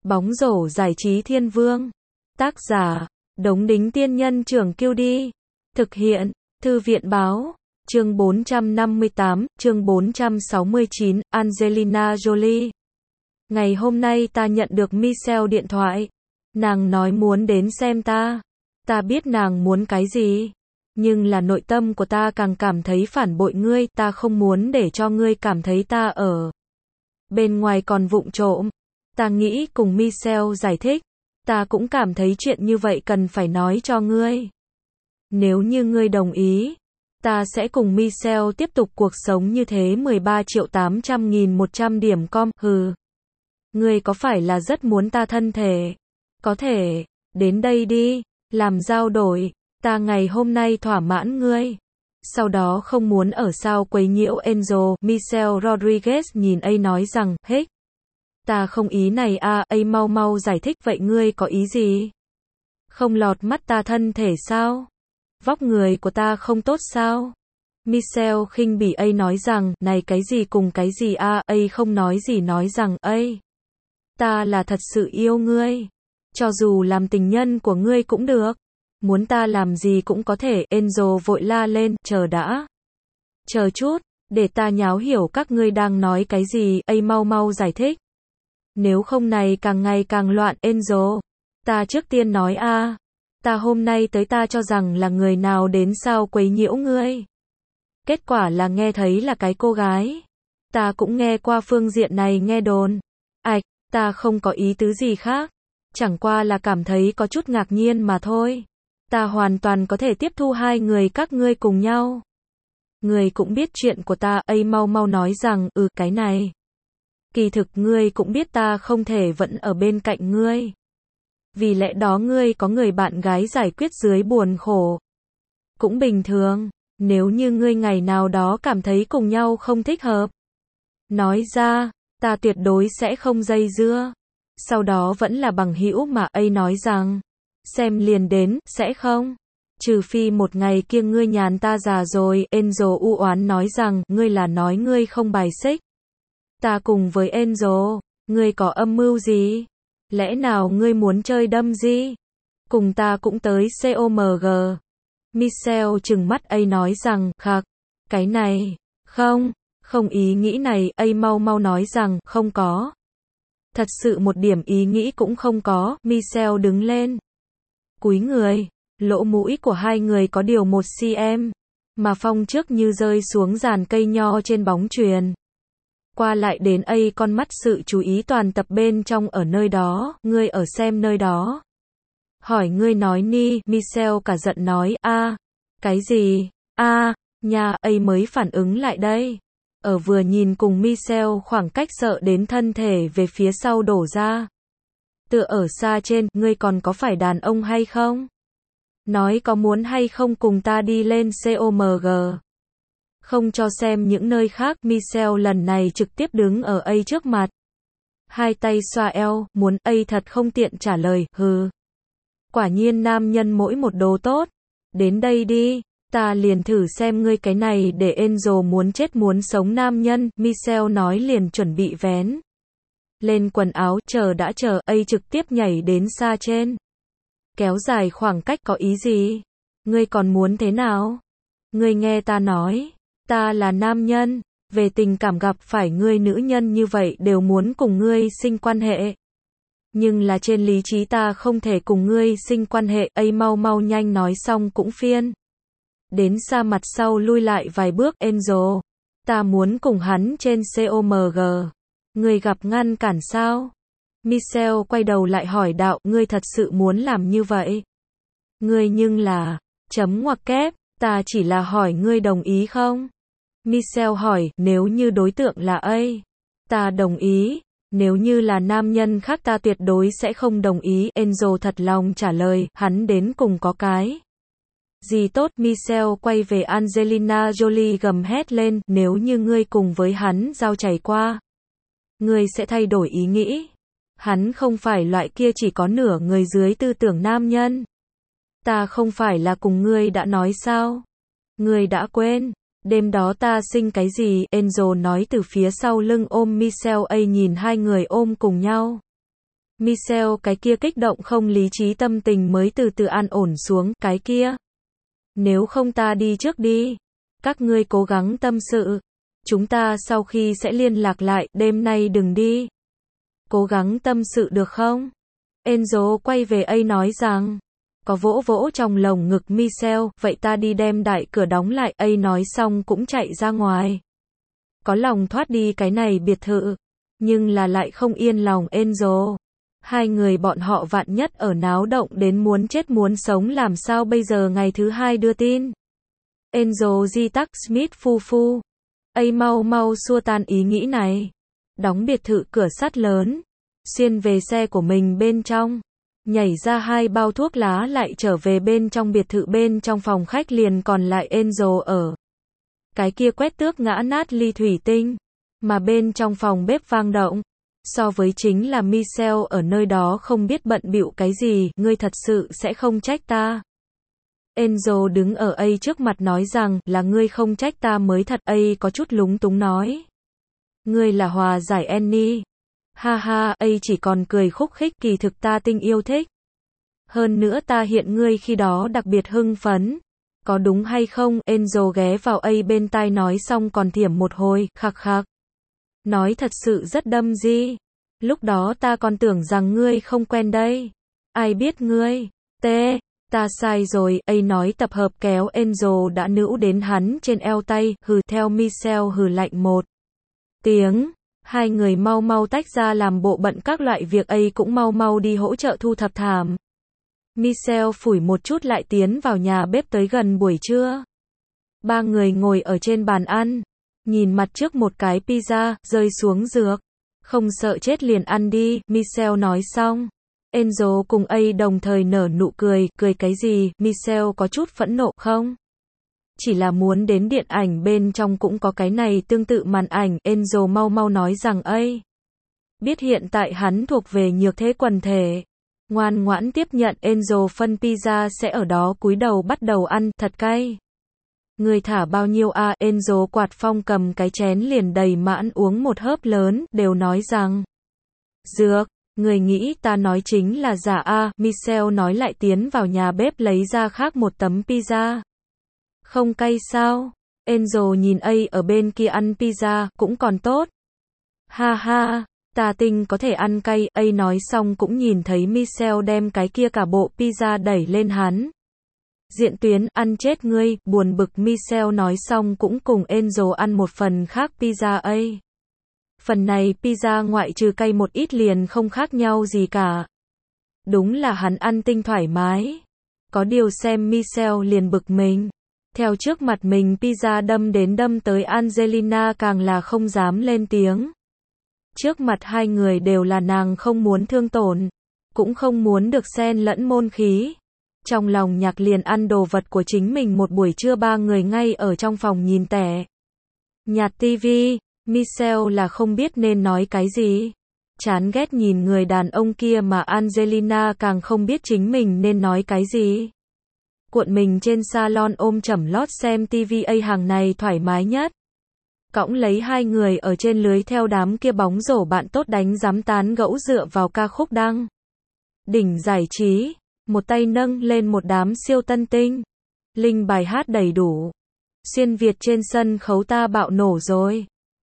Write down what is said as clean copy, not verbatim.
Bóng rổ giải trí thiên vương. Tác giả, Đống Đính Tiên Nhân Trưởng Kiêu Đi. Thực hiện, Thư viện Báo. Chương 458, chương 469, Angelina Jolie. Ngày hôm nay ta nhận được Michelle điện thoại. Nàng nói muốn đến xem ta. Ta biết nàng muốn cái gì. Nhưng là nội tâm của ta càng cảm thấy phản bội ngươi. Ta không muốn để cho ngươi cảm thấy ta ở bên ngoài còn vụng trộm. Ta nghĩ cùng Michelle giải thích. Ta cũng cảm thấy chuyện như vậy cần phải nói cho ngươi. Nếu như ngươi đồng ý, ta sẽ cùng Michelle tiếp tục cuộc sống như thế. 13.800.100 điểm com. Hừ. Ngươi có phải là rất muốn ta thân thể? Có thể, đến đây đi, làm giao đổi. Ta ngày hôm nay thỏa mãn ngươi. Sau đó không muốn ở sao quấy nhiễu Angel. Michelle Rodriguez nhìn A nói rằng, hích. Ta không ý này A mau mau giải thích vậy ngươi có ý gì? Không lọt mắt ta thân thể sao? Vóc người của ta không tốt sao? Michelle khinh bỉ A nói rằng, này cái gì cùng cái gì A không nói gì nói rằng, ta là thật sự yêu ngươi. Cho dù làm tình nhân của ngươi cũng được. Muốn ta làm gì cũng có thể. Angel vội la lên, chờ đã. Chờ chút, để ta nháo hiểu các ngươi đang nói cái gì. Mau mau giải thích. Nếu không này càng ngày càng loạn. Angel, ta trước tiên nói ta hôm nay tới ta cho rằng là người nào đến sao quấy nhiễu ngươi. Kết quả là nghe thấy là cái cô gái. Ta cũng nghe qua phương diện này nghe đồn. Ta không có ý tứ gì khác. Chẳng qua là cảm thấy có chút ngạc nhiên mà thôi. Ta hoàn toàn có thể tiếp thu hai người các ngươi cùng nhau. Ngươi cũng biết chuyện của ta. Mau mau nói rằng, cái này. Kỳ thực ngươi cũng biết ta không thể vẫn ở bên cạnh ngươi. Vì lẽ đó ngươi có người bạn gái giải quyết dưới buồn khổ. Cũng bình thường, nếu như ngươi ngày nào đó cảm thấy cùng nhau không thích hợp. Nói ra, ta tuyệt đối sẽ không dây dưa. Sau đó vẫn là bằng hữu mà. Nói rằng, xem liền đến, sẽ không? Trừ phi một ngày kia ngươi nhàn ta già rồi. Angel u oán nói rằng, ngươi là nói ngươi không bài xích. Ta cùng với Angel, ngươi có âm mưu gì? Lẽ nào ngươi muốn chơi đâm gì? Cùng ta cũng tới COMG. Michelle trừng mắt nói rằng, khạc, cái này, không ý nghĩ này. Mau mau nói rằng, không có. Thật sự một điểm ý nghĩ cũng không có. Michelle đứng lên. Cúi người, lỗ mũi của hai người có điều 1 cm. Mà phong trước như rơi xuống giàn cây nho trên bóng chuyền. Qua lại đến con mắt sự chú ý toàn tập bên trong ở nơi đó. Ngươi ở xem nơi đó. Hỏi ngươi nói ni. Michelle cả giận nói, cái gì? Nha, mới phản ứng lại đây. Ở vừa nhìn cùng Michelle khoảng cách sợ đến thân thể về phía sau đổ ra. Tựa ở xa trên, ngươi còn có phải đàn ông hay không? Nói có muốn hay không cùng ta đi lên COMG. Không cho xem những nơi khác. Michelle lần này trực tiếp đứng ở trước mặt. Hai tay xoa eo, muốn. Thật không tiện trả lời, hừ. Quả nhiên nam nhân mỗi một đồ tốt. Đến đây đi, ta liền thử xem ngươi cái này để Angel muốn chết muốn sống nam nhân. Michelle nói liền chuẩn bị vén lên quần áo. Chờ đã chờ. Trực tiếp nhảy đến xa trên. Kéo dài khoảng cách có ý gì? Ngươi còn muốn thế nào? Ngươi nghe ta nói. Ta là nam nhân, về tình cảm gặp phải ngươi nữ nhân như vậy đều muốn cùng ngươi sinh quan hệ. Nhưng là trên lý trí ta không thể cùng ngươi sinh quan hệ. Mau mau nhanh nói xong cũng phiên. Đến xa mặt sau lui lại vài bước. Angel, ta muốn cùng hắn trên COMG. Ngươi gặp ngăn cản sao? Michelle quay đầu lại hỏi đạo, ngươi thật sự muốn làm như vậy? Ngươi nhưng là, chấm ngoặc kép, ta chỉ là hỏi ngươi đồng ý không? Michelle hỏi, nếu như đối tượng là ta đồng ý. Nếu như là nam nhân khác ta tuyệt đối sẽ không đồng ý. Angel thật lòng trả lời, hắn đến cùng có cái gì tốt? Michelle quay về Angelina Jolie gầm hét lên, nếu như ngươi cùng với hắn giao chảy qua, ngươi sẽ thay đổi ý nghĩ. Hắn không phải loại kia chỉ có nửa người dưới tư tưởng nam nhân. Ta không phải là cùng ngươi đã nói sao? Ngươi đã quên. Đêm đó ta sinh cái gì? Angel nói từ phía sau lưng ôm Michelle. Nhìn hai người ôm cùng nhau. Michelle cái kia kích động không lý trí tâm tình mới từ từ an ổn xuống, cái kia. Nếu không ta đi trước đi. Các ngươi cố gắng tâm sự. Chúng ta sau khi sẽ liên lạc lại, đêm nay đừng đi. Cố gắng tâm sự được không? Enzo quay về A nói rằng. Có vỗ vỗ trong lồng ngực Michelle, vậy ta đi đem đại cửa đóng lại. A nói xong cũng chạy ra ngoài. Có lòng thoát đi cái này biệt thự. Nhưng là lại không yên lòng Enzo. Hai người bọn họ vạn nhất ở náo động đến muốn chết muốn sống làm sao bây giờ ngày thứ hai đưa tin. Enzo di tắc Smith phu phu. A mau mau xua tan ý nghĩ này. Đóng biệt thự cửa sắt lớn. Xuyên về xe của mình bên trong. Nhảy ra 2 bao thuốc lá lại trở về bên trong biệt thự bên trong phòng khách liền còn lại Enzo ở. Cái kia quét tước ngã nát ly thủy tinh. Mà bên trong phòng bếp vang động. So với chính là Michelle ở nơi đó không biết bận bịu cái gì, ngươi thật sự sẽ không trách ta. Enzo đứng ở A trước mặt nói rằng, là ngươi không trách ta mới thật. A có chút lúng túng nói. Ngươi là hòa giải Annie. Ha ha, A chỉ còn cười khúc khích, kỳ thực ta tinh yêu thích. Hơn nữa ta hiện ngươi khi đó đặc biệt hưng phấn. Có đúng hay không? Enzo ghé vào A bên tai nói xong còn thiểm một hồi, khạc khạc. Nói thật sự rất đâm di. Lúc đó ta còn tưởng rằng ngươi không quen đây. Ai biết ngươi. Ta sai rồi. A nói tập hợp kéo Enzo đã nữu đến hắn trên eo tay, hừ theo Michelle hừ lạnh một tiếng. Hai người mau mau tách ra làm bộ bận các loại việc. A cũng mau mau đi hỗ trợ thu thập thảm. Michelle phủi một chút lại tiến vào nhà bếp tới gần buổi trưa. Ba người ngồi ở trên bàn ăn. Nhìn mặt trước một cái pizza, rơi xuống dược. Không sợ chết liền ăn đi, Michelle nói xong. Enzo cùng A đồng thời nở nụ cười, cười cái gì, Michelle có chút phẫn nộ không? Chỉ là muốn đến điện ảnh bên trong cũng có cái này tương tự màn ảnh, Enzo mau mau nói rằng A. Biết hiện tại hắn thuộc về nhược thế quần thể. Ngoan ngoãn tiếp nhận Enzo phân pizza sẽ ở đó cúi đầu bắt đầu ăn, thật cay. Người thả bao nhiêu a? Enzo quạt phong cầm cái chén liền đầy mãn uống một hớp lớn, đều nói rằng. Dược, người nghĩ ta nói chính là giả a? Michelle nói lại tiến vào nhà bếp lấy ra khác một tấm pizza. Không cay sao? Enzo nhìn A ở bên kia ăn pizza, cũng còn tốt. Ha ha, ta tinh có thể ăn cay, A nói xong cũng nhìn thấy Michelle đem cái kia cả bộ pizza đẩy lên hắn. Diện tuyến, ăn chết ngươi, buồn bực Michelle nói xong cũng cùng Enzo ăn một phần khác pizza A. Phần này pizza ngoại trừ cay một ít liền không khác nhau gì cả. Đúng là hắn ăn tinh thoải mái. Có điều xem Michelle liền bực mình. Theo trước mặt mình pizza đâm tới Angelina càng là không dám lên tiếng. Trước mặt hai người đều là nàng không muốn thương tổn. Cũng không muốn được xen lẫn môn khí. Trong lòng nhạc liền ăn đồ vật của chính mình một buổi trưa ba người ngay ở trong phòng nhìn tẻ. Nhạt tivi, Michelle là không biết nên nói cái gì. Chán ghét nhìn người đàn ông kia mà Angelina càng không biết chính mình nên nói cái gì. Cuộn mình trên salon ôm chẩm lót xem tivi A hàng này thoải mái nhất. Cõng lấy hai người ở trên lưới theo đám kia bóng rổ bạn tốt đánh giám tán gẫu dựa vào ca khúc đăng. Đỉnh giải trí. Một tay nâng lên một đám siêu tân tinh. Linh bài hát đầy đủ. Xuyên Việt trên sân khấu ta bạo nổ rồi.